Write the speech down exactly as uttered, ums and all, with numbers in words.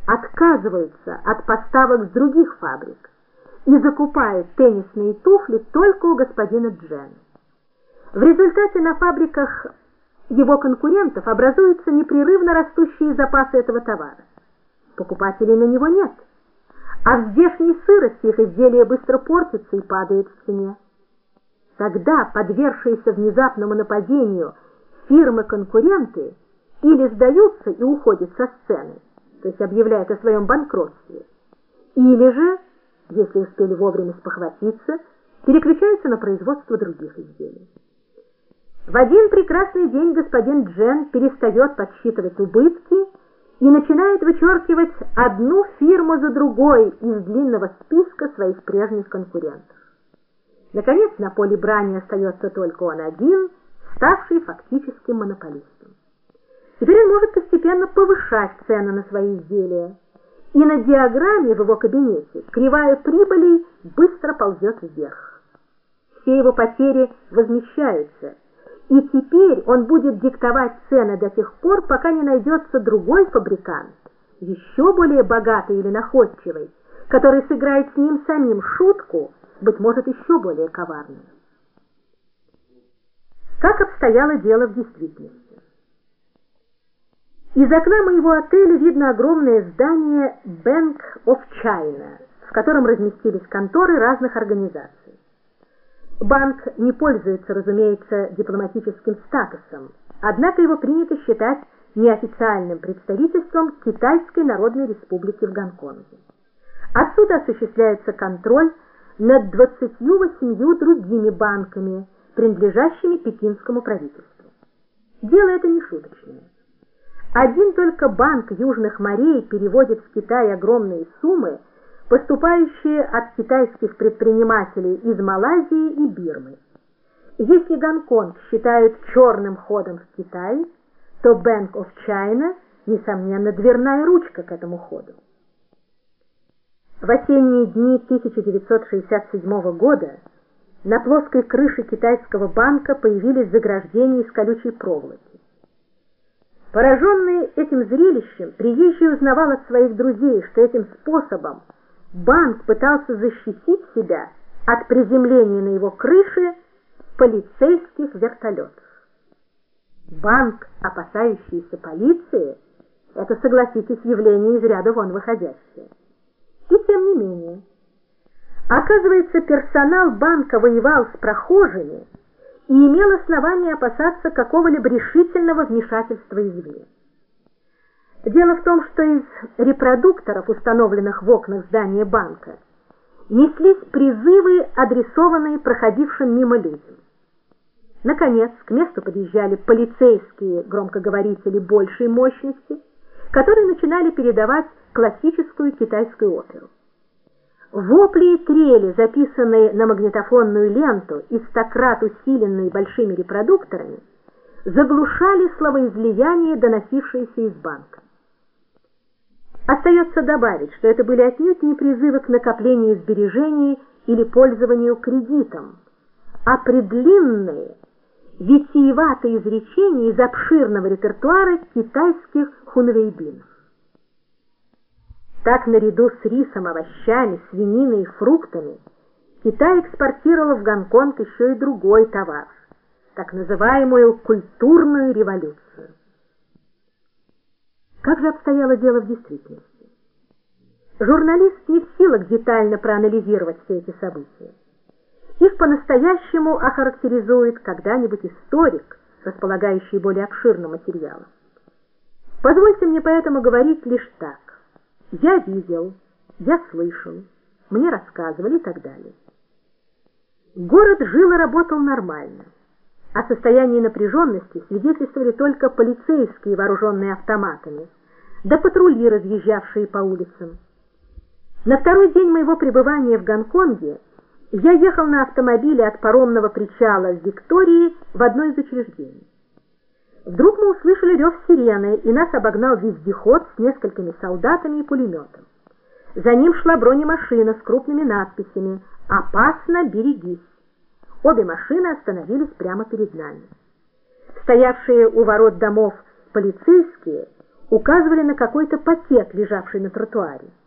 отказываются от поставок с других фабрик и закупают теннисные туфли только у господина Джена. В результате на фабриках его конкурентов образуются непрерывно растущие запасы этого товара. Покупателей на него нет, а в здешней сырости их изделия быстро портятся и падают в цене. Тогда подвергшиеся внезапному нападению фирмы-конкуренты или сдаются и уходят со сцены, то есть объявляют о своем банкротстве, или же, если успели вовремя спохватиться, переключаются на производство других изделий. В один прекрасный день господин Джен перестает подсчитывать убытки и начинает вычеркивать одну фирму за другой из длинного списка своих прежних конкурентов. Наконец, на поле брани остается только он один, ставший фактическим монополистом. Теперь он может постепенно повышать цены на свои изделия, и на диаграмме в его кабинете кривая прибылей быстро ползет вверх. Все его потери возмещаются, и теперь он будет диктовать цены до тех пор, пока не найдется другой фабрикант, еще более богатый или находчивый, который сыграет с ним самим шутку, быть может, еще более коварную. Как обстояло дело в действительности? Из окна моего отеля видно огромное здание Bank of China, в котором разместились конторы разных организаций. Банк не пользуется, разумеется, дипломатическим статусом, однако его принято считать неофициальным представительством Китайской Народной Республики в Гонконге. Отсюда осуществляется контроль над двадцатью восемью другими банками, принадлежащими пекинскому правительству. Дело это не шуточное. Один только банк Южных морей переводит в Китай огромные суммы, поступающие от китайских предпринимателей из Малайзии и Бирмы. Если Гонконг считают черным ходом в Китай, то Bank of China, несомненно, дверная ручка к этому ходу. В осенние дни тысяча девятьсот шестьдесят седьмого года на плоской крыше китайского банка появились заграждения из колючей проволоки. Пораженный этим зрелищем, приезжий узнавал от своих друзей, что этим способом банк пытался защитить себя от приземления на его крыше полицейских вертолетов. Банк, опасающийся полиции, это, согласитесь, явление из ряда вон выходящее. И тем не менее, оказывается, персонал банка воевал с прохожими и имел основание опасаться какого-либо решительного вмешательства извне. Дело в том, что из репродукторов, установленных в окнах здания банка, неслись призывы, адресованные проходившим мимо людям. Наконец, к месту подъезжали полицейские громкоговорители большей мощности, которые начинали передавать классическую китайскую оперу. Вопли и трели, записанные на магнитофонную ленту и стократ усиленные большими репродукторами, заглушали словоизлияние, доносившееся из банка. Остается добавить, что это были отнюдь не призывы к накоплению сбережений или пользованию кредитом, а предлинные, витиеватые изречения из обширного репертуара китайских хунвейбинов. Так, наряду с рисом, овощами, свининой и фруктами, Китай экспортировал в Гонконг еще и другой товар, так называемую культурную революцию. Как же обстояло дело в действительности? Журналист не в силах детально проанализировать все эти события. Их по-настоящему охарактеризует когда-нибудь историк, располагающий более обширным материалом. Позвольте мне поэтому говорить лишь так. Я видел, я слышал, мне рассказывали и так далее. Город жил и работал нормально. О состоянии напряженности свидетельствовали только полицейские, вооруженные автоматами, да патрули, разъезжавшие по улицам. На второй день моего пребывания в Гонконге я ехал на автомобиле от паромного причала в Виктории в одно из учреждений. Вдруг мы услышали рев сирены, и нас обогнал вездеход с несколькими солдатами и пулеметом. За ним шла бронемашина с крупными надписями «Опасно, берегись». Обе машины остановились прямо перед нами. Стоявшие у ворот домов полицейские указывали на какой-то пакет, лежавший на тротуаре.